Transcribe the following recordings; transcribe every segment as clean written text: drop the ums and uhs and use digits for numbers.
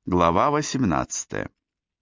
Глава 18.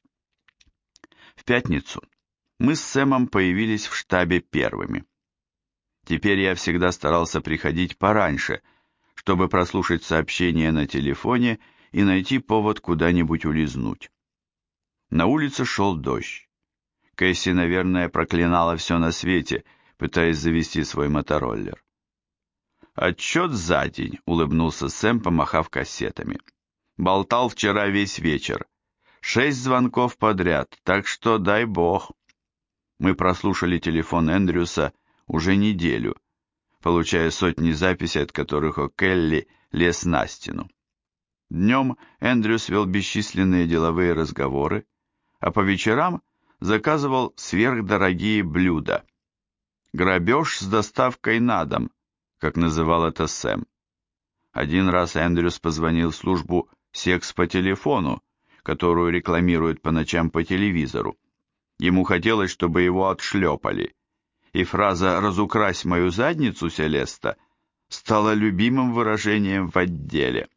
В пятницу мы с Сэмом появились в штабе первыми. Теперь я всегда старался приходить пораньше, чтобы прослушать сообщения на телефоне и найти повод куда-нибудь улизнуть. На улице шел дождь. Кэсси, наверное, проклинала все на свете, пытаясь завести свой мотороллер. «Отчет за день», — улыбнулся Сэм, помахав кассетами. «Болтал вчера весь вечер. 6 звонков подряд, так что дай бог». Мы прослушали телефон Эндрюса уже неделю, получая сотни записей, от которых О'Келли лез на стену. Днем Эндрюс вел бесчисленные деловые разговоры, а по вечерам заказывал сверхдорогие блюда. «Грабеж с доставкой на дом», как называл это Сэм. Один раз Эндрюс позвонил в службу «Секс по телефону», которую рекламируют по ночам по телевизору. Ему хотелось, чтобы его отшлепали, и фраза «разукрась мою задницу, Селеста» стала любимым выражением в отделе.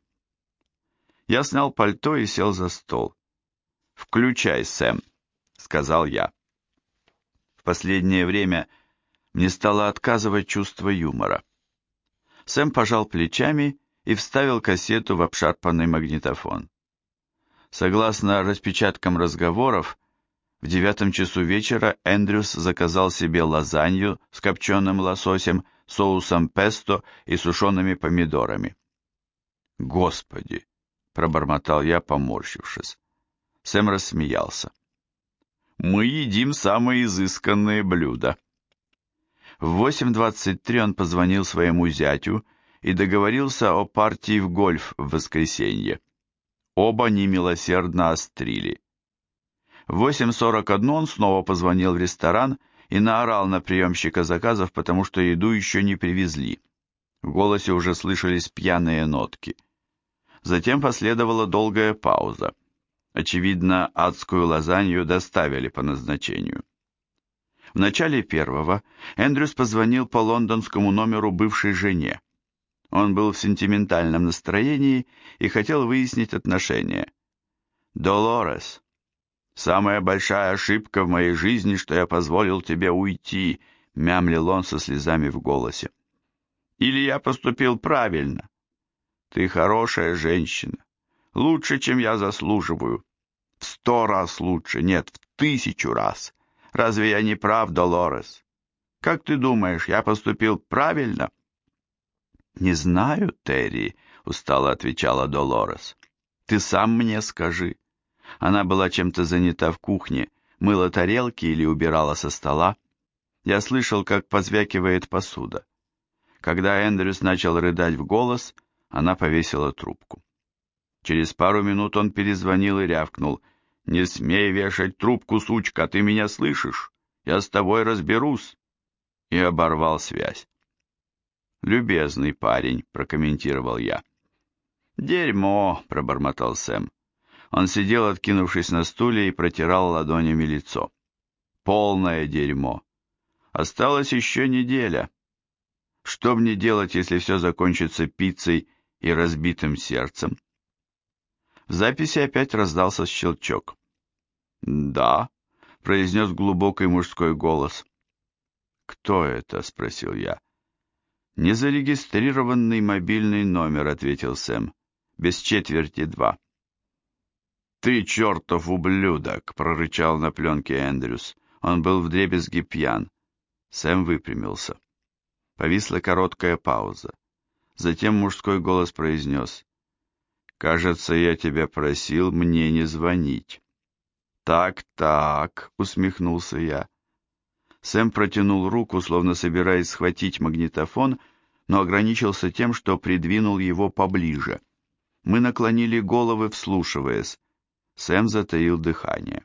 Я снял пальто и сел за стол. «Включай, Сэм», — сказал я. В последнее время мне стало отказывать чувство юмора. Сэм пожал плечами и вставил кассету в обшарпанный магнитофон. Согласно распечаткам разговоров, в 9 часу вечера Эндрюс заказал себе лазанью с копченым лососем, соусом песто и сушеными помидорами. «Господи!» — пробормотал я, поморщившись. Сэм рассмеялся. «Мы едим самые изысканные блюда». В 8:23 он позвонил своему зятю и договорился о партии в гольф в воскресенье. Оба немилосердно острили. В 8:41 он снова позвонил в ресторан и наорал на приемщика заказов, потому что еду еще не привезли. В голосе уже слышались пьяные нотки. Затем последовала долгая пауза. Очевидно, адскую лазанью доставили по назначению. В начале первого Эндрюс позвонил по лондонскому номеру бывшей жене. Он был в сентиментальном настроении и хотел выяснить отношения. «Долорес, самая большая ошибка в моей жизни, что я позволил тебе уйти», — мямлил он со слезами в голосе. «Или я поступил правильно? Ты хорошая женщина, лучше, чем я заслуживаю. В 100 раз лучше, нет, в 1000 раз. Разве я не прав, Долорес? Как ты думаешь, я поступил правильно?» «Не знаю, Терри», — устало отвечала Долорес. «Ты сам мне скажи». Она была чем-то занята в кухне, мыла тарелки или убирала со стола. Я слышал, как позвякивает посуда. Когда Эндрюс начал рыдать в голос, она повесила трубку. Через пару минут он перезвонил и рявкнул: «Не смей вешать трубку, сучка, ты меня слышишь? Я с тобой разберусь!» И оборвал связь. «Любезный парень», — прокомментировал я. «Дерьмо», — пробормотал Сэм. Он сидел, откинувшись на стуле, и протирал ладонями лицо. «Полное дерьмо. Осталась еще неделя. Что мне делать, если все закончится пиццей и разбитым сердцем?» В записи опять раздался щелчок. «Да», — произнес глубокий мужской голос. «Кто это?» — спросил я. «Незарегистрированный мобильный номер», — ответил Сэм. «Без четверти 2». «Ты чертов ублюдок!» — прорычал на пленке Эндрюс. Он был вдребезги пьян. Сэм выпрямился. Повисла короткая пауза. Затем мужской голос произнес: «Кажется, я тебя просил мне не звонить». «Так», — усмехнулся я. Сэм протянул руку, словно собираясь схватить магнитофон, но ограничился тем, что придвинул его поближе. Мы наклонили головы, вслушиваясь. Сэм затаил дыхание.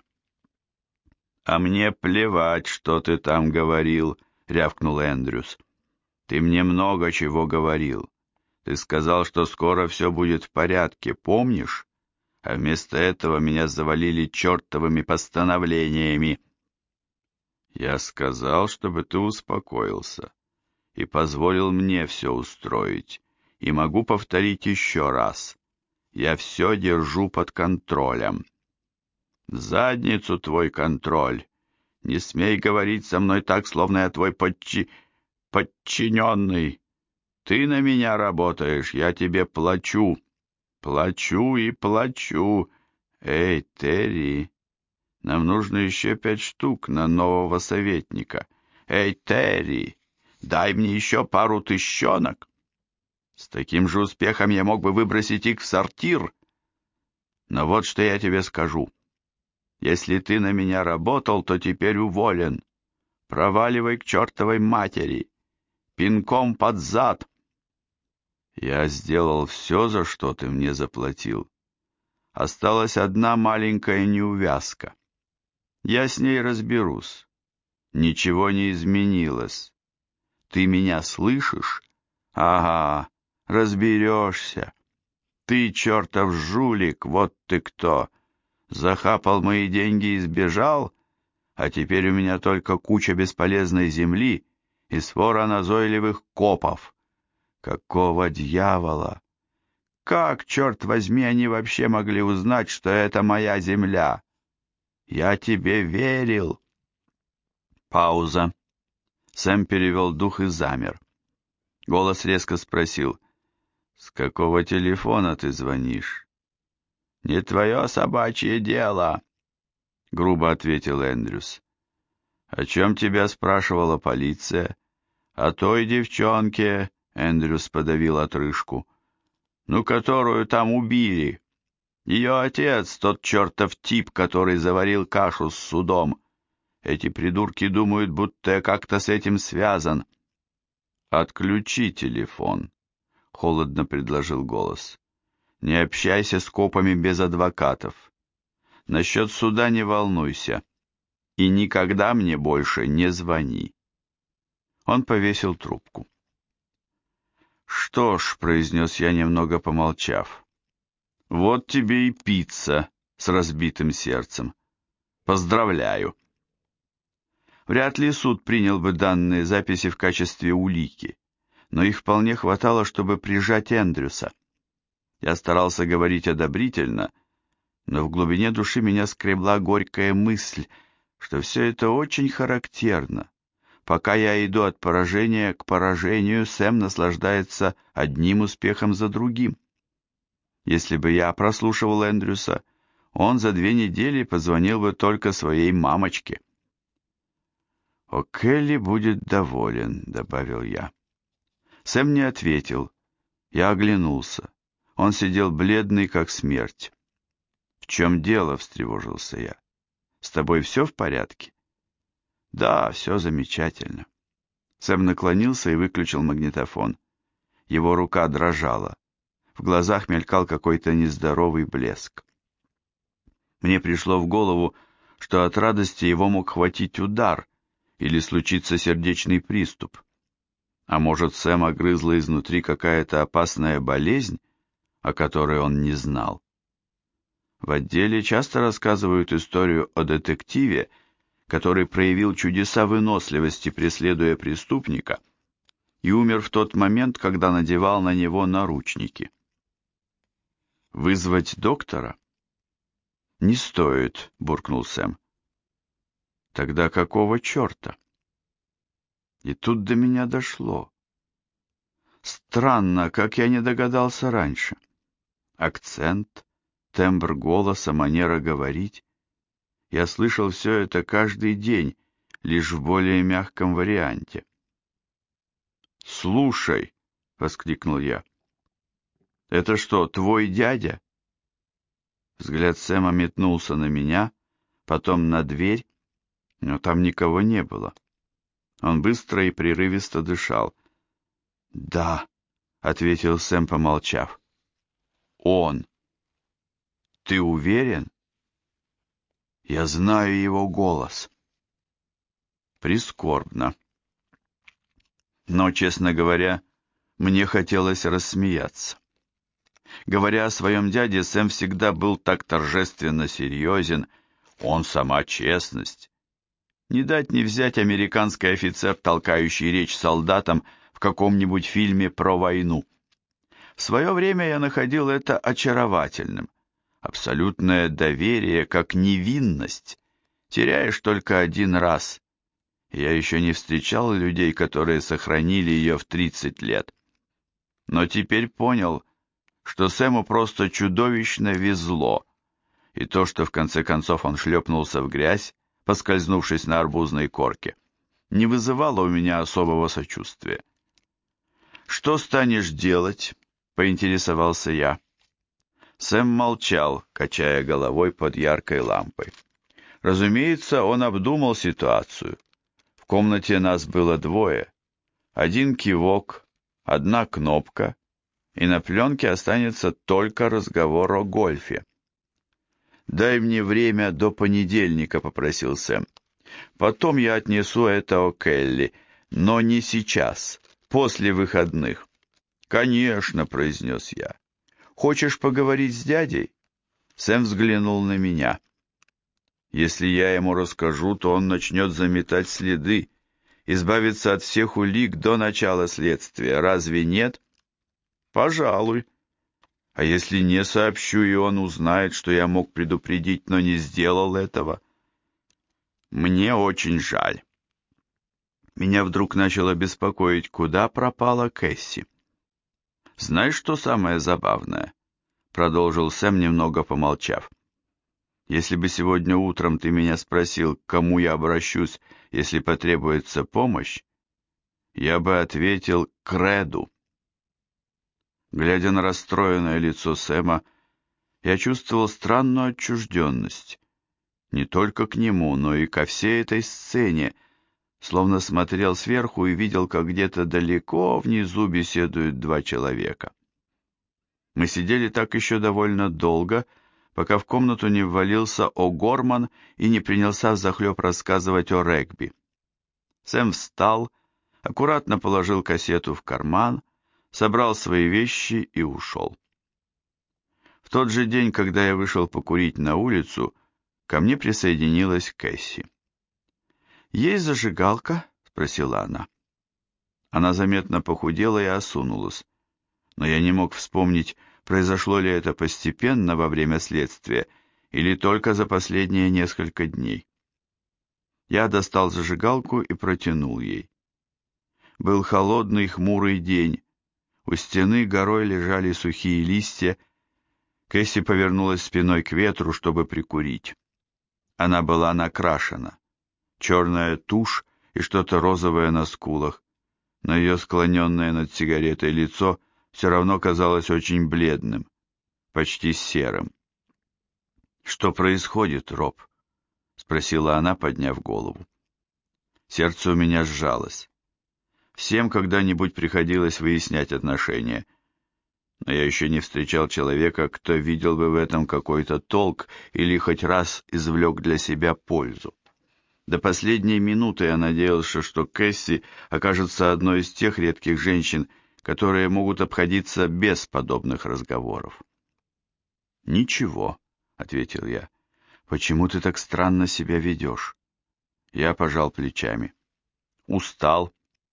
«А мне плевать, что ты там говорил», — рявкнул Эндрюс. «Ты мне много чего говорил. Ты сказал, что скоро все будет в порядке, помнишь? А вместо этого меня завалили чертовыми постановлениями». «Я сказал, чтобы ты успокоился, и позволил мне все устроить, и могу повторить еще раз. Я все держу под контролем. В задницу твой контроль. Не смей говорить со мной так, словно я твой подчиненный. Ты на меня работаешь, я тебе плачу. Плачу и плачу. Эй, Терри, нам нужно еще 5 штук на нового советника. Эй, Терри, дай мне еще пару тыщенок. С таким же успехом я мог бы выбросить их в сортир. Но вот что я тебе скажу. Если ты на меня работал, то теперь уволен. Проваливай к чертовой матери. Пинком под зад. Я сделал все, за что ты мне заплатил. Осталась одна маленькая неувязка. Я с ней разберусь. Ничего не изменилось. Ты меня слышишь? Ага, разберешься. Ты, чертов жулик, вот ты кто. Захапал мои деньги и сбежал, а теперь у меня только куча бесполезной земли и свора назойливых копов. Какого дьявола? Как, черт возьми, они вообще могли узнать, что это моя земля? Я тебе верил. Пауза. Сэм перевел дух и замер. Голос резко спросил: «С какого телефона ты звонишь?» «Не твое собачье дело», — грубо ответил Эндрюс. «О чем тебя спрашивала полиция?» «О той девчонке», — Эндрюс подавил отрыжку, «ну, которую там убили. Ее отец, тот чертов тип, который заварил кашу с судом. Эти придурки думают, будто я как-то с этим связан». «Отключи телефон», — холодно предложил голос. «Не общайся с копами без адвокатов. Насчет суда не волнуйся. И никогда мне больше не звони». Он повесил трубку. «Что ж», — произнес я, немного помолчав, — «вот тебе и пицца с разбитым сердцем. Поздравляю». Вряд ли суд принял бы данные записи в качестве улики, но их вполне хватало, чтобы прижать Эндрюса. Я старался говорить одобрительно, но в глубине души меня скребла горькая мысль, что все это очень характерно. Пока я иду от поражения к поражению, Сэм наслаждается одним успехом за другим. Если бы я прослушивал Эндрюса, он за 2 недели позвонил бы только своей мамочке. «О, Келли будет доволен», — добавил я. Сэм не ответил. Я оглянулся. Он сидел бледный, как смерть. «В чем дело?» — встревожился я. «С тобой все в порядке?» «Да, все замечательно». Сэм наклонился и выключил магнитофон. Его рука дрожала. В глазах мелькал какой-то нездоровый блеск. Мне пришло в голову, что от радости его мог хватить удар или случиться сердечный приступ. А может, Сэма грызла изнутри какая-то опасная болезнь, о которой он не знал. В отделе часто рассказывают историю о детективе, который проявил чудеса выносливости, преследуя преступника, и умер в тот момент, когда надевал на него наручники. «Вызвать доктора?» «Не стоит», — буркнул Сэм. «Тогда какого черта?» И тут до меня дошло. Странно, как я не догадался раньше. Акцент, тембр голоса, манера говорить. Я слышал все это каждый день, лишь в более мягком варианте. «Слушай», — воскликнул я, — «это что, твой дядя?» Взгляд Сэма метнулся на меня, потом на дверь, но там никого не было. Он быстро и прерывисто дышал. «Да», — ответил Сэм, помолчав. «Он». «Ты уверен?» «Я знаю его голос». Прискорбно. Но, честно говоря, мне хотелось рассмеяться. Говоря о своем дяде, Сэм всегда был так торжественно серьезен. Он сама честность. Не дать не взять американский офицер, толкающий речь солдатам в каком-нибудь фильме про войну. В свое время я находил это очаровательным. Абсолютное доверие, как невинность, теряешь только один раз. Я еще не встречал людей, которые сохранили ее в 30 лет. Но теперь понял, что Сэму просто чудовищно везло, и то, что в конце концов он шлепнулся в грязь, поскользнувшись на арбузной корке, не вызывало у меня особого сочувствия. «Что станешь делать?» — поинтересовался я. Сэм молчал, качая головой под яркой лампой. Разумеется, он обдумал ситуацию. В комнате нас было двое. Один кивок, одна кнопка, и на пленке останется только разговор о гольфе. «Дай мне время до понедельника», — попросил Сэм. «Потом я отнесу это о Келли, но не сейчас, после выходных». «Конечно», — произнес я. «Хочешь поговорить с дядей?» Сэм взглянул на меня. «Если я ему расскажу, то он начнет заметать следы, избавиться от всех улик до начала следствия. Разве нет?» «Пожалуй. А если не сообщу, и он узнает, что я мог предупредить, но не сделал этого?» «Мне очень жаль». Меня вдруг начало беспокоить, куда пропала Кэсси. «Знаешь, что самое забавное?» — продолжил Сэм, немного помолчав. «Если бы сегодня утром ты меня спросил, к кому я обращусь, если потребуется помощь, я бы ответил Креду». Глядя на расстроенное лицо Сэма, я чувствовал странную отчужденность. Не только к нему, но и ко всей этой сцене, словно смотрел сверху и видел, как где-то далеко внизу беседуют два человека. Мы сидели так еще довольно долго, пока в комнату не ввалился О'Горман и не принялся взахлеб рассказывать о регби. Сэм встал, аккуратно положил кассету в карман, собрал свои вещи и ушел. В тот же день, когда я вышел покурить на улицу, ко мне присоединилась Кэсси. «Есть зажигалка?» — спросила она. Она заметно похудела и осунулась, но я не мог вспомнить, произошло ли это постепенно во время следствия или только за последние несколько дней. Я достал зажигалку и протянул ей. Был холодный хмурый день, у стены горой лежали сухие листья. Кэсси повернулась спиной к ветру, чтобы прикурить. Она была накрашена. Черная тушь и что-то розовое на скулах, но ее склоненное над сигаретой лицо все равно казалось очень бледным, почти серым. «Что происходит, Роб?» — спросила она, подняв голову. Сердце у меня сжалось. Всем когда-нибудь приходилось выяснять отношения, но я еще не встречал человека, кто видел бы в этом какой-то толк или хоть раз извлек для себя пользу. До последней минуты я надеялся, что Кэсси окажется одной из тех редких женщин, которые могут обходиться без подобных разговоров. «Ничего», — ответил я. «Почему ты так странно себя ведешь?» Я пожал плечами. «Устал.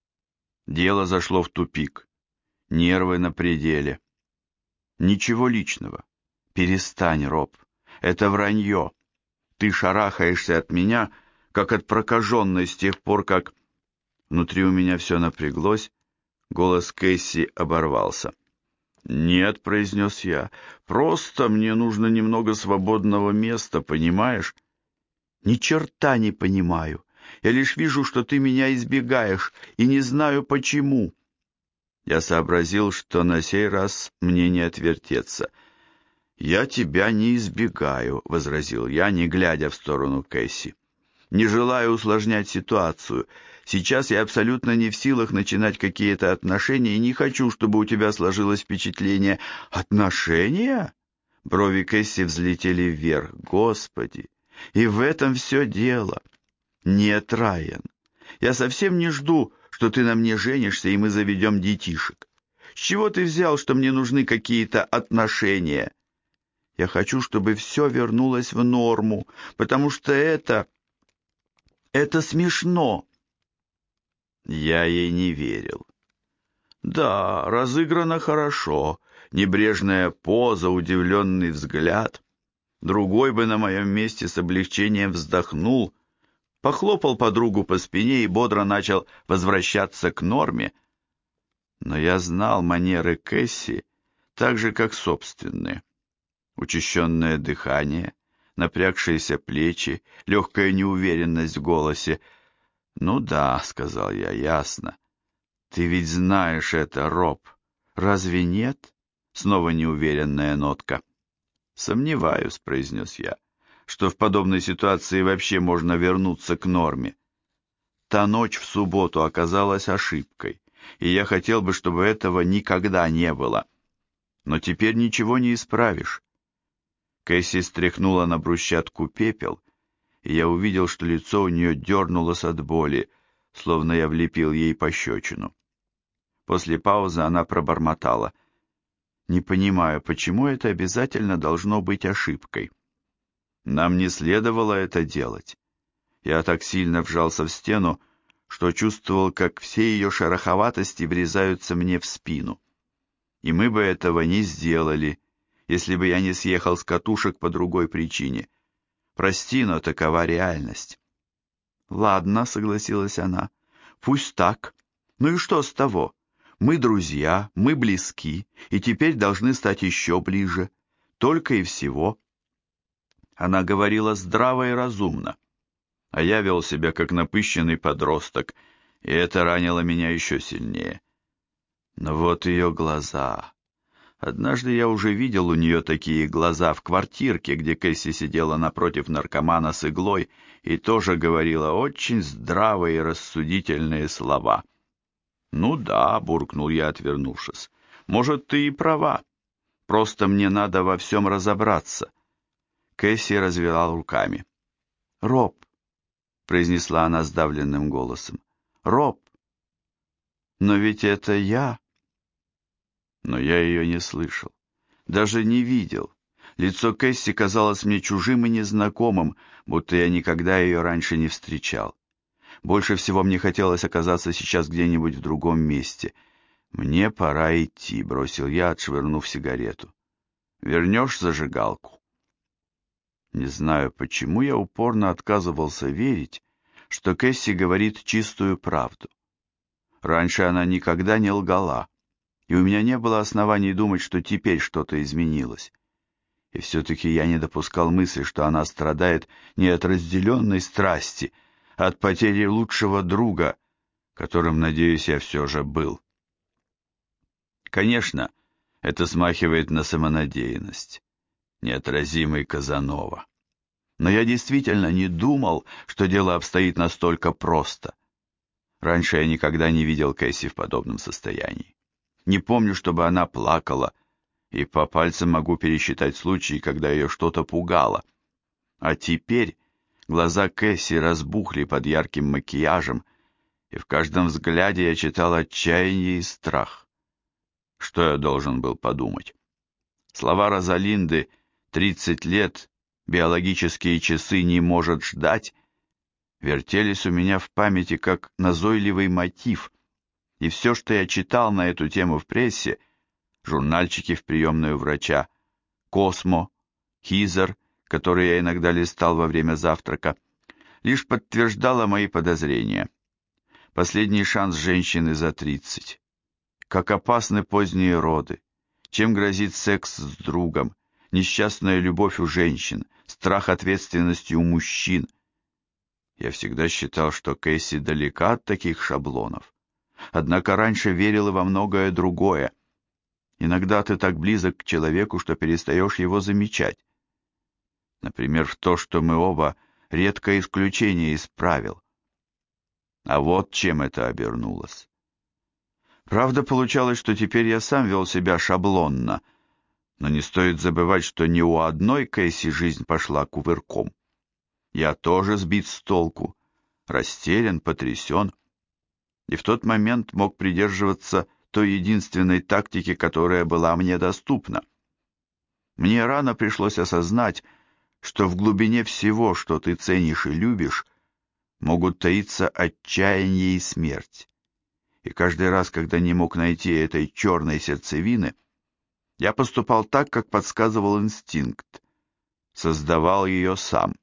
Дело зашло в тупик. Нервы на пределе». «Ничего личного. Перестань, Роб. Это вранье. Ты шарахаешься от меня, как от прокаженной с тех пор, как...» Внутри у меня все напряглось, голос Кэсси оборвался. «Нет», — произнес я, — «просто мне нужно немного свободного места, понимаешь?» «Ни черта не понимаю. Я лишь вижу, что ты меня избегаешь, и не знаю почему». Я сообразил, что на сей раз мне не отвертеться. «Я тебя не избегаю», — возразил я, не глядя в сторону Кэсси. «Не желаю усложнять ситуацию. Сейчас я абсолютно не в силах начинать какие-то отношения и не хочу, чтобы у тебя сложилось впечатление». «Отношения?» Брови Кэсси взлетели вверх. «Господи! И в этом все дело!» «Нет, Райан, я совсем не жду, что ты на мне женишься, и мы заведем детишек. С чего ты взял, что мне нужны какие-то отношения? Я хочу, чтобы все вернулось в норму, потому что это смешно». Я ей не верил. «Да, разыграно хорошо. небрежная поза, удивленный взгляд. Другой бы на моем месте с облегчением вздохнул, похлопал подругу по спине и бодро начал возвращаться к норме. Но я знал манеры Кэсси так же, как собственные. Учащенное дыхание, напрягшиеся плечи, легкая неуверенность в голосе. «Ну да», — сказал я, — «ясно. Ты ведь знаешь это, Роб. Разве нет?» Снова неуверенная нотка. «Сомневаюсь», — произнес я, — «что в подобной ситуации вообще можно вернуться к норме. Та ночь в субботу оказалась ошибкой, и я хотел бы, чтобы этого никогда не было. Но теперь ничего не исправишь». Кэсси стряхнула на брусчатку пепел, и я увидел, что лицо у нее дернулось от боли, словно я влепил ей пощечину. После паузы она пробормотала: «Не понимаю, почему это обязательно должно быть ошибкой? Нам не следовало это делать». Я так сильно вжался в стену, что чувствовал, как все ее шероховатости врезаются мне в спину. И мы бы этого не сделали, если бы я не съехал с катушек по другой причине. Прости, но такова реальность. «Ладно», — согласилась она, — «пусть так. Ну и что с того? Мы друзья, мы близки, и теперь должны стать еще ближе. Только и всего». Она говорила здраво и разумно, а я вел себя как напыщенный подросток, и это ранило меня еще сильнее. Но вот ее глаза. Однажды я уже видел у нее такие глаза в квартирке, где Кэсси сидела напротив наркомана с иглой и тоже говорила очень здравые и рассудительные слова. «Ну да», — буркнул я, отвернувшись, — «может, ты и права. Просто мне надо во всем разобраться». Кэсси развела руками. «Роб», — произнесла она сдавленным голосом, — «Роб, но ведь это я». Но я ее не слышал, даже не видел. Лицо Кэсси казалось мне чужим и незнакомым, будто я никогда ее раньше не встречал. Больше всего мне хотелось оказаться сейчас где-нибудь в другом месте. «Мне пора идти», — бросил я, отшвырнув сигарету. «Вернешь зажигалку?» Не знаю, почему я упорно отказывался верить, что Кэсси говорит чистую правду. Раньше она никогда не лгала, и у меня не было оснований думать, что теперь что-то изменилось. И все-таки я не допускал мысли, что она страдает не от разделенной страсти, а от потери лучшего друга, которым, надеюсь, я все же был. Конечно, это смахивает на самонадеянность, неотразимый Казанова. Но я действительно не думал, что дело обстоит настолько просто. Раньше я никогда не видел Кэсси в подобном состоянии. Не помню, чтобы она плакала, и по пальцам могу пересчитать случаи, когда ее что-то пугало. А теперь глаза Кэсси разбухли под ярким макияжем, и в каждом взгляде я читал отчаяние и страх. Что я должен был подумать? Слова Розалинды «30 лет, биологические часы не может ждать» вертелись у меня в памяти как назойливый мотив, и все, что я читал на эту тему в прессе, журнальчики в приемную врача, Космо, Хизер, который я иногда листал во время завтрака, лишь подтверждало мои подозрения. Последний шанс женщины за 30. Как опасны поздние роды, чем грозит секс с другом, несчастная любовь у женщин, страх ответственности у мужчин. Я всегда считал, что Кэсси далека от таких шаблонов. Однако раньше верил и во многое другое. Иногда ты так близок к человеку, что перестаешь его замечать. Например, в то, что мы оба редкое исключение из правил. А вот чем это обернулось. Правда, получалось, что теперь я сам вел себя шаблонно, но не стоит забывать, что ни у одной Кэсси жизнь пошла кувырком. Я тоже сбит с толку, растерян, потрясен, и в тот момент мог придерживаться той единственной тактики, которая была мне доступна. Мне рано пришлось осознать, что в глубине всего, что ты ценишь и любишь, могут таиться отчаяние и смерть. И каждый раз, когда не мог найти этой черной сердцевины, Я поступал так, как подсказывал инстинкт. Создавал ее сам.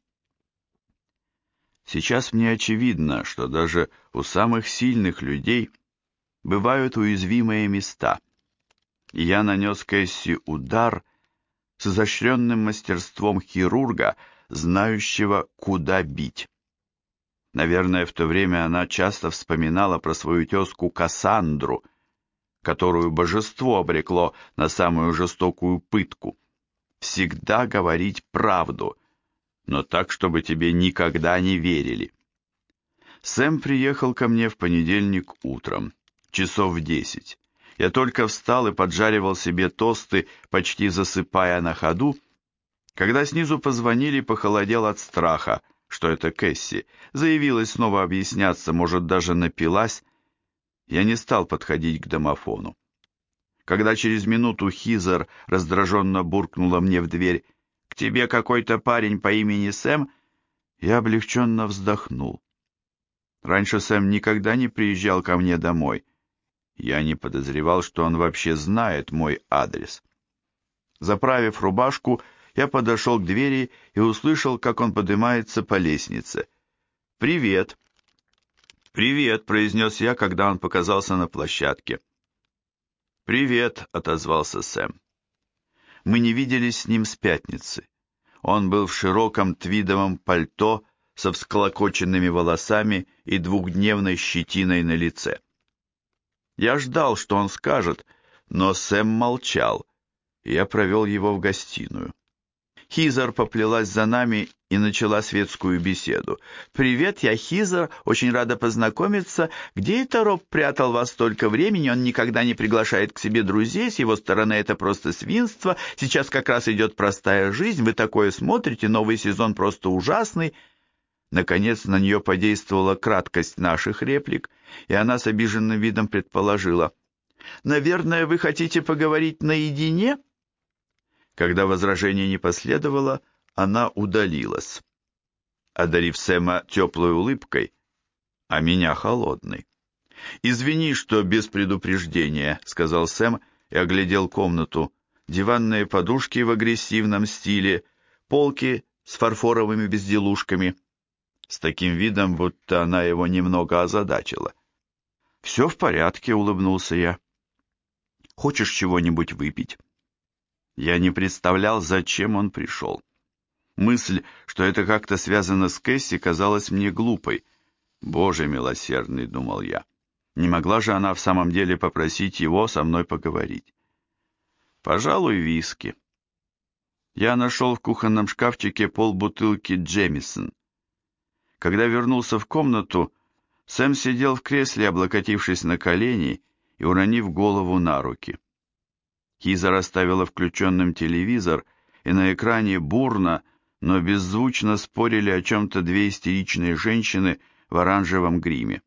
Сейчас мне очевидно, что даже у самых сильных людей бывают уязвимые места. И я нанес Кэсси удар с изощренным мастерством хирурга, знающего, куда бить. Наверное, в то время она часто вспоминала про свою тезку Кассандру, которую божество обрекло на самую жестокую пытку. Всегда говорить правду, но так, чтобы тебе никогда не верили. Сэм приехал ко мне в понедельник утром, часов в 10. Я только встал и поджаривал себе тосты, почти засыпая на ходу, когда снизу позвонили и похолодел от страха, что это Кэсси. Заявилась снова объясняться, может, даже напилась. Я не стал подходить к домофону. Когда через минуту Хизер раздраженно буркнула мне в дверь: «К тебе какой-то парень по имени Сэм», я облегченно вздохнул. Раньше Сэм никогда не приезжал ко мне домой. Я не подозревал, что он вообще знает мой адрес. Заправив рубашку, я подошел к двери и услышал, как он поднимается по лестнице. «Привет!» «Привет!» — произнес я, когда он показался на площадке. «Привет!» — отозвался Сэм. Мы не виделись с ним с пятницы. Он был в широком твидовом пальто со всклокоченными волосами и двухдневной щетиной на лице. Я ждал, что он скажет, но Сэм молчал, и я провел его в гостиную. Хизер поплелась за нами и начала светскую беседу. «Привет, я Хизер, очень рада познакомиться. Где это Роб прятал вас столько времени? Он никогда не приглашает к себе друзей, с его стороны это просто свинство. Сейчас как раз идет простая жизнь, вы такое смотрите, новый сезон просто ужасный». Наконец на нее подействовала краткость наших реплик, и она с обиженным видом предположила: «Наверное, вы хотите поговорить наедине?» Когда возражение не последовало, она удалилась, одарив Сэма теплой улыбкой, а меня холодной. «Извини, что без предупреждения», — сказал Сэм и оглядел комнату. Диванные подушки в агрессивном стиле, полки с фарфоровыми безделушками, с таким видом, будто она его немного озадачила. «Все в порядке», — улыбнулся я. «Хочешь чего-нибудь выпить?» Я не представлял, зачем он пришел. Мысль, что это как-то связано с Кэсси, казалась мне глупой. «Боже милосердный», — думал я, — не могла же она в самом деле попросить его со мной поговорить. «Пожалуй, виски». Я нашел в кухонном шкафчике полбутылки Джемисон. Когда вернулся в комнату, Сэм сидел в кресле, облокотившись на колени и уронив голову на руки. Хизер оставила включенным телевизор, и на экране бурно, но беззвучно спорили о чем-то две истеричные женщины в оранжевом гриме.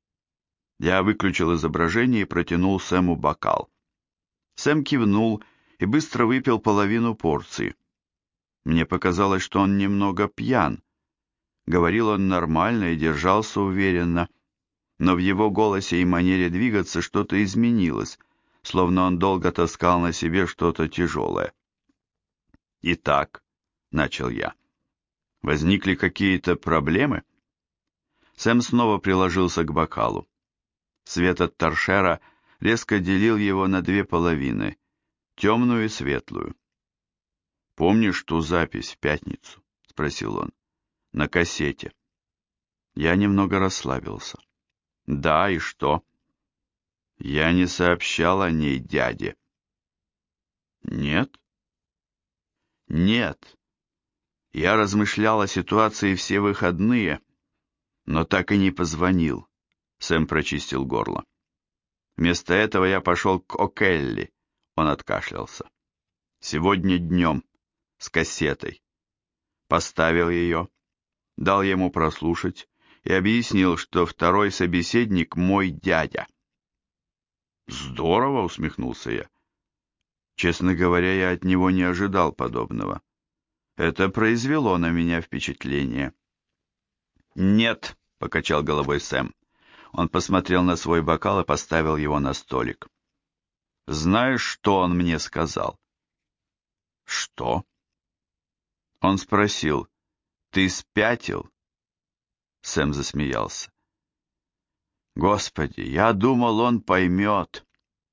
Я выключил изображение и протянул Сэму бокал. Сэм кивнул и быстро выпил половину порции. Мне показалось, что он немного пьян. Говорил он нормально и держался уверенно, но в его голосе и манере двигаться что-то изменилось, словно он долго таскал на себе что-то тяжелое. «Итак», — начал я, — «возникли какие-то проблемы?» Сэм снова приложился к бокалу. Свет от торшера резко делил его на две половины, темную и светлую. «Помнишь ту запись в пятницу?» — спросил он. «На кассете». Я немного расслабился. «Да, и что?» «Я не сообщал о ней дяде». «Нет?» «Нет. Я размышлял о ситуации все выходные, но так и не позвонил». Сэм прочистил горло. «Вместо этого я пошел к О'Келли». Он откашлялся. «Сегодня днем, с кассетой. Поставил ее, дал ему прослушать и объяснил, что второй собеседник мой дядя». «Здорово», — усмехнулся я. Честно говоря, я от него не ожидал подобного. Это произвело на меня впечатление. «Нет», — покачал головой Сэм. Он посмотрел на свой бокал и поставил его на столик. «Знаешь, что он мне сказал?» Что? Он спросил, ты спятил? Сэм засмеялся. Господи, я думал, он поймет.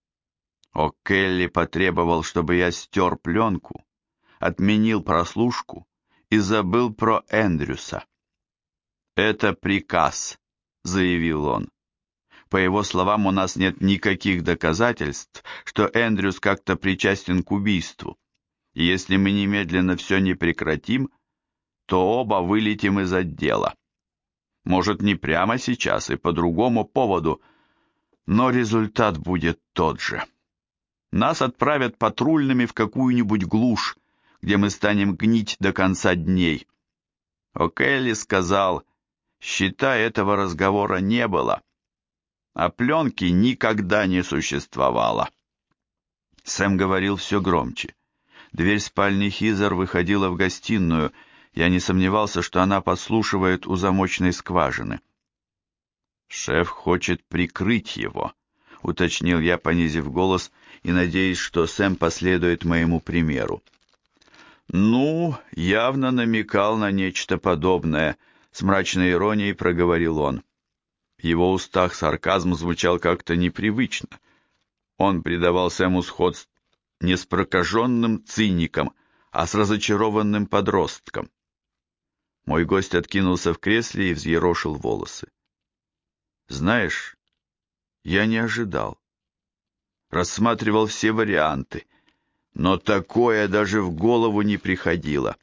О'Келли потребовал, чтобы я стер пленку, отменил прослушку и забыл про Эндрюса. «Это приказ», — заявил он. По его словам, у нас нет никаких доказательств, что Эндрюс как-то причастен к убийству. И если мы немедленно все не прекратим, то оба вылетим из отдела. Может, не прямо сейчас и по другому поводу, но результат будет тот же. Нас отправят патрульными в какую-нибудь глушь, где мы станем гнить до конца дней. О'Келли сказал, считай, этого разговора не было, а пленки никогда не существовало. Сэм говорил все громче. Дверь спальни Хизер выходила в гостиную. Я не сомневался, что она подслушивает у замочной скважины. «Шеф хочет прикрыть его», — уточнил я, понизив голос, и надеясь, что Сэм последует моему примеру. «Ну, явно намекал на нечто подобное», — с мрачной иронией проговорил он. В его устах сарказм звучал как-то непривычно. Он придавал Сэму сходство не с прокаженным циником, а с разочарованным подростком. Мой гость откинулся в кресле и взъерошил волосы. «Знаешь, я не ожидал. Рассматривал все варианты, но такое даже в голову не приходило».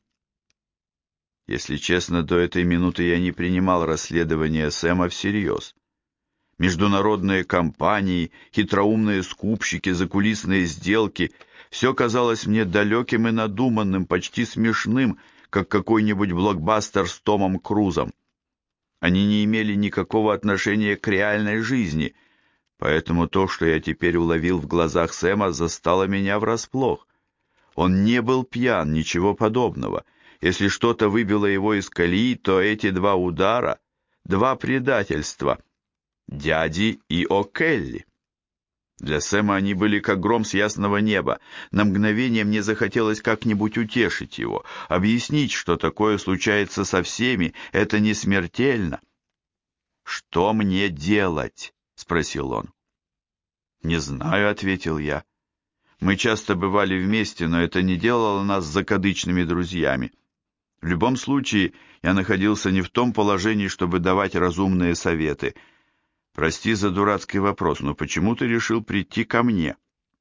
Если честно, до этой минуты я не принимал расследование Сэма всерьез. Международные компании, хитроумные скупщики, закулисные сделки — все казалось мне далеким и надуманным, почти смешным, как какой-нибудь блокбастер с Томом Крузом. Они не имели никакого отношения к реальной жизни, поэтому то, что я теперь уловил в глазах Сэма, застало меня врасплох. Он не был пьян, ничего подобного. Если что-то выбило его из колеи, то эти два удара, два предательства — дяди и О'Келли. Для Сэма они были как гром с ясного неба. На мгновение мне захотелось как-нибудь утешить его, объяснить, что такое случается со всеми, это не смертельно. «Что мне делать?» — спросил он. «Не знаю», — ответил я. «Мы часто бывали вместе, но это не делало нас закадычными друзьями. В любом случае, я находился не в том положении, чтобы давать разумные советы. Прости за дурацкий вопрос, но почему ты решил прийти ко мне?»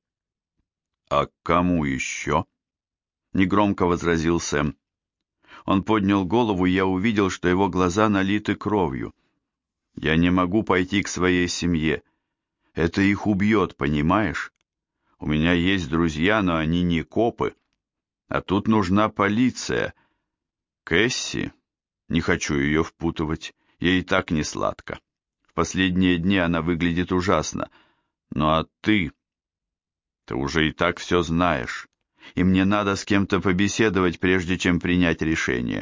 «А к кому еще?» — негромко возразил Сэм. Он поднял голову, и я увидел, что его глаза налиты кровью. «Я не могу пойти к своей семье. Это их убьет, понимаешь? У меня есть друзья, но они не копы. А тут нужна полиция. Кэсси, не хочу ее впутывать, ей и так не сладко. В последние дни она выглядит ужасно. Ну а ты уже и так все знаешь, и мне надо с кем-то побеседовать, прежде чем принять решение».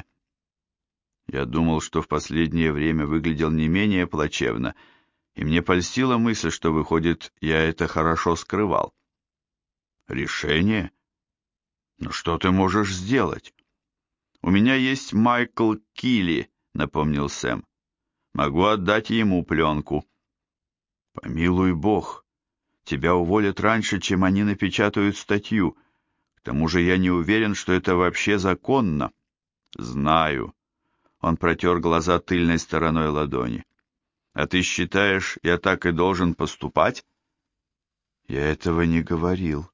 Я думал, что в последнее время выглядел не менее плачевно, и мне польстила мысль, что, выходит, я это хорошо скрывал. «Решение? Ну что ты можешь сделать?» «У меня есть Майкл Килли», — напомнил Сэм. «Могу отдать ему пленку». «Помилуй Бог, тебя уволят раньше, чем они напечатают статью. К тому же я не уверен, что это вообще законно». «Знаю». Он протер глаза тыльной стороной ладони. «А ты считаешь, я так и должен поступать?» «Я этого не говорил».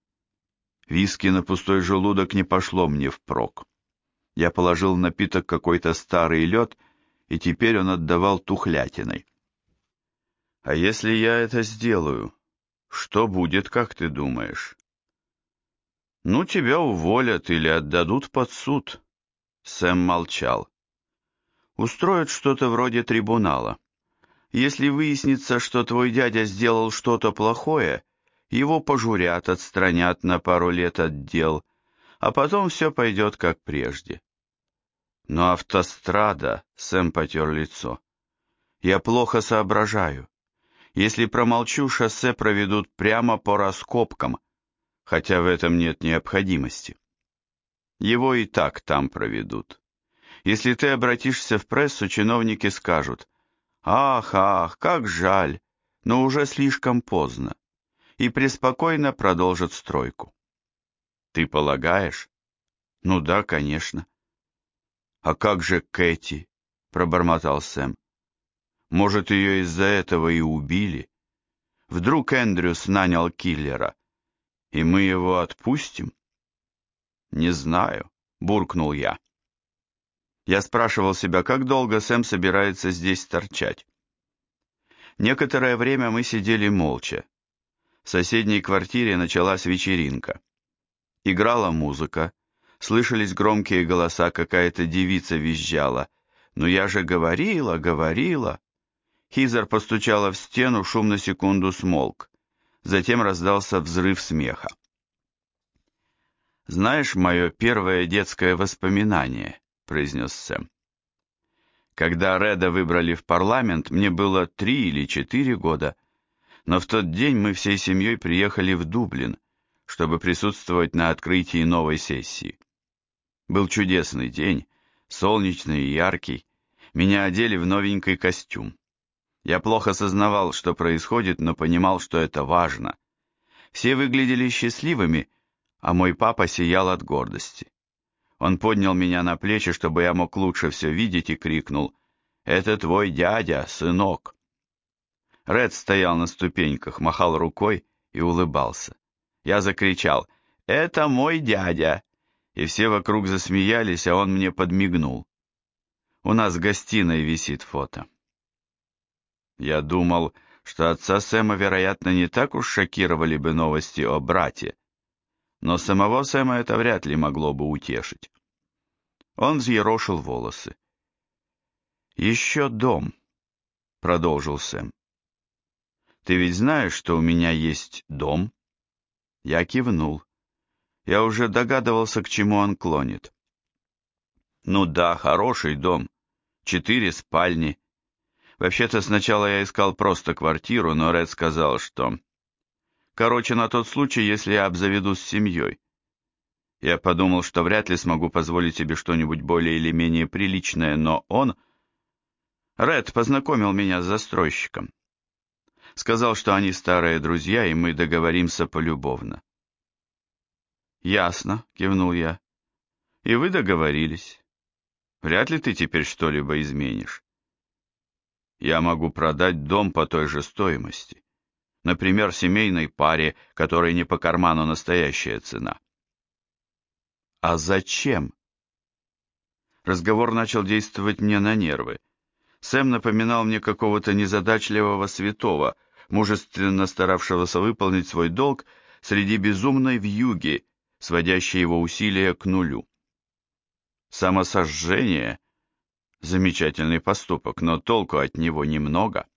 Виски на пустой желудок не пошло мне впрок. Я положил в напиток какой-то старый лед, и теперь он отдавал тухлятиной. «А если я это сделаю, что будет, как ты думаешь?» «Ну, тебя уволят или отдадут под суд». Сэм молчал. «Устроят что-то вроде трибунала. Если выяснится, что твой дядя сделал что-то плохое, его пожурят, отстранят на пару лет от дел, а потом все пойдет как прежде». «Но автострада», — Сэм потер лицо. «Я плохо соображаю. Если промолчу, шоссе проведут прямо по раскопкам, хотя в этом нет необходимости. Его и так там проведут. Если ты обратишься в прессу, чиновники скажут: «Ах, ах, как жаль, но уже слишком поздно», и преспокойно продолжат стройку. Ты полагаешь? Ну да, конечно. А как же Кэти? Пробормотал Сэм. Может, ее из-за этого и убили? Вдруг Эндрюс нанял киллера, и мы его отпустим? Не знаю, буркнул я. Я спрашивал себя, как долго Сэм собирается здесь торчать. Некоторое время мы сидели молча. В соседней квартире началась вечеринка. Играла музыка, слышались громкие голоса, какая-то девица визжала. «Ну я же говорила, говорила!» Хизер постучала в стену, шум на секунду смолк. Затем раздался взрыв смеха. «Знаешь, мое первое детское воспоминание», — произнес Сэм. «Когда Реда выбрали в парламент, мне было 3 или 4 года, но в тот день мы всей семьей приехали в Дублин, чтобы присутствовать на открытии новой сессии. Был чудесный день, солнечный и яркий. Меня одели в новенький костюм. Я плохо сознавал, что происходит, но понимал, что это важно. Все выглядели счастливыми, а мой папа сиял от гордости. Он поднял меня на плечи, чтобы я мог лучше все видеть, и крикнул: «Это твой дядя, сынок!» Ред стоял на ступеньках, махал рукой и улыбался. Я закричал: «Это мой дядя!» И все вокруг засмеялись, а он мне подмигнул. У нас в гостиной висит фото. Я думал, что отца Сэма, вероятно, не так уж шокировали бы новости о брате, но самого Сэма это вряд ли могло бы утешить. Он взъерошил волосы. «Еще дом», — продолжил Сэм. «Ты ведь знаешь, что у меня есть дом?» Я кивнул. Я уже догадывался, к чему он клонит. «Ну да, хороший дом. 4 спальни. Вообще-то сначала я искал просто квартиру, но Ред сказал, что... Короче, на тот случай, если я обзаведусь семьей. Я подумал, что вряд ли смогу позволить себе что-нибудь более или менее приличное, но он... Ред познакомил меня с застройщиком. Сказал, что они старые друзья, и мы договоримся полюбовно. «Ясно», — кивнул я. «И вы договорились. Вряд ли ты теперь что-либо изменишь. Я могу продать дом по той же стоимости. Например, семейной паре, которой не по карману настоящая цена». «А зачем?» Разговор начал действовать мне на нервы. Сэм напоминал мне какого-то незадачливого святого, мужественно старавшегося выполнить свой долг среди безумной вьюги, сводящей его усилия к нулю. Самосожжение — замечательный поступок, но толку от него немного.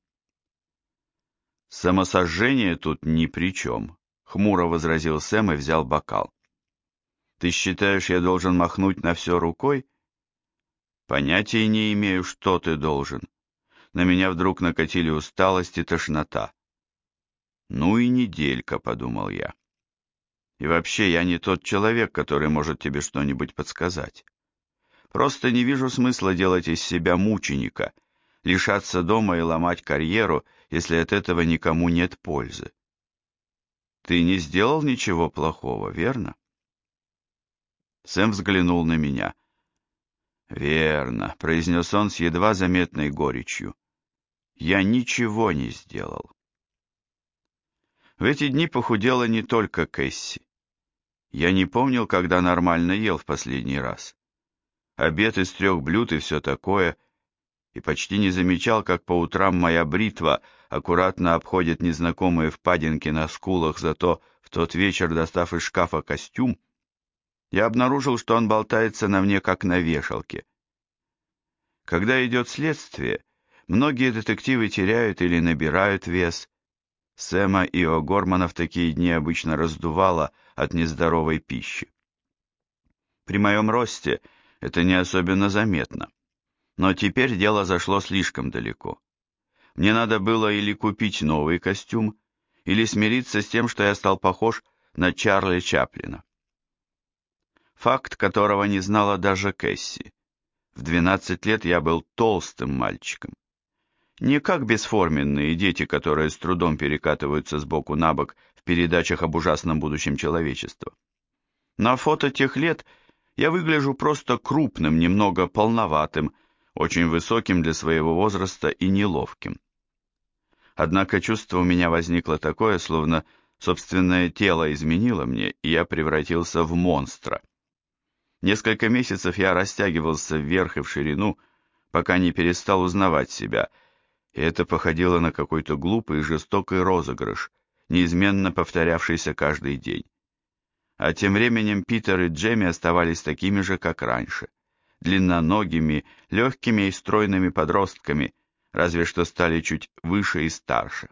«Самосожжение тут ни при чем», — хмуро возразил Сэм и взял бокал. «Ты считаешь, я должен махнуть на все рукой?» «Понятия не имею, что ты должен». На меня вдруг накатили усталость и тошнота. «Ну и неделька», — подумал я. «И вообще, я не тот человек, который может тебе что-нибудь подсказать. Просто не вижу смысла делать из себя мученика, лишаться дома и ломать карьеру, если от этого никому нет пользы. Ты не сделал ничего плохого, верно?» Сэм взглянул на меня. «Верно», — произнес он с едва заметной горечью. «Я ничего не сделал». В эти дни похудела не только Кэсси. Я не помнил, когда нормально ел в последний раз. Обед из 3 блюд и все такое, и почти не замечал, как по утрам моя бритва аккуратно обходит незнакомые впадинки на скулах, зато в тот вечер, достав из шкафа костюм, я обнаружил, что он болтается на мне, как на вешалке. Когда идет следствие, многие детективы теряют или набирают вес. Сэма и О'Гормана в такие дни обычно раздувало от нездоровой пищи. При моем росте это не особенно заметно. Но теперь дело зашло слишком далеко. Мне надо было или купить новый костюм, или смириться с тем, что я стал похож на Чарли Чаплина. факт которого не знала даже Кэсси. В 12 лет я был толстым мальчиком. Не как бесформенные дети, которые с трудом перекатываются с боку на бок в передачах об ужасном будущем человечества. На фото тех лет я выгляжу просто крупным, немного полноватым, очень высоким для своего возраста и неловким. Однако чувство у меня возникло такое, словно собственное тело изменило мне, и я превратился в монстра. Несколько месяцев я растягивался вверх и в ширину, пока не перестал узнавать себя, и это походило на какой-то глупый и жестокий розыгрыш, неизменно повторявшийся каждый день. А тем временем Питер и Джемми оставались такими же, как раньше, длинноногими, легкими и стройными подростками, разве что стали чуть выше и старше.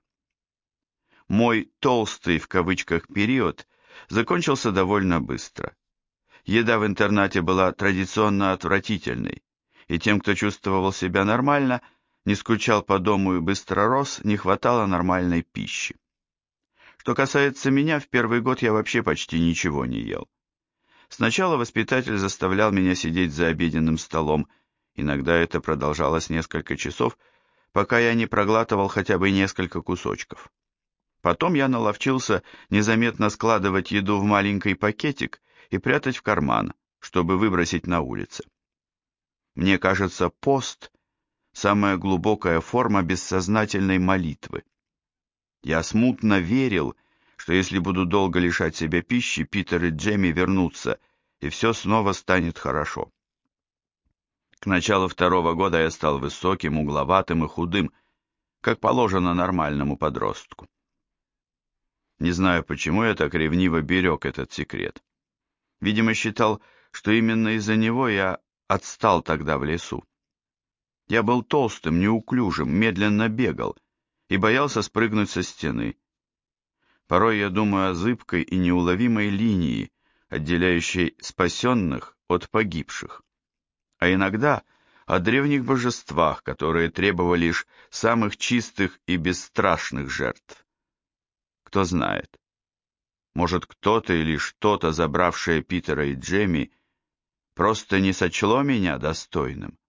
Мой «толстый» в кавычках период закончился довольно быстро. Еда в интернате была традиционно отвратительной, и тем, кто чувствовал себя нормально, не скучал по дому и быстро рос, не хватало нормальной пищи. Что касается меня, в первый год я вообще почти ничего не ел. Сначала воспитатель заставлял меня сидеть за обеденным столом, иногда это продолжалось несколько часов, пока я не проглатывал хотя бы несколько кусочков. Потом я наловчился незаметно складывать еду в маленький пакетик и прятать в карман, чтобы выбросить на улице. Мне кажется, пост – самая глубокая форма бессознательной молитвы. Я смутно верил, что если буду долго лишать себя пищи, Питер и Джемми вернутся, и все снова станет хорошо. К началу второго года я стал высоким, угловатым и худым, как положено нормальному подростку. Не знаю, почему я так ревниво берег этот секрет. Видимо, считал, что именно из-за него я отстал тогда в лесу. Я был толстым, неуклюжим, медленно бегал и боялся спрыгнуть со стены. Порой я думаю о зыбкой и неуловимой линии, отделяющей спасенных от погибших. А иногда о древних божествах, которые требовали лишь самых чистых и бесстрашных жертв. Кто знает, может кто-то или что-то, забравшее Питера и Джемми, просто не сочло меня достойным.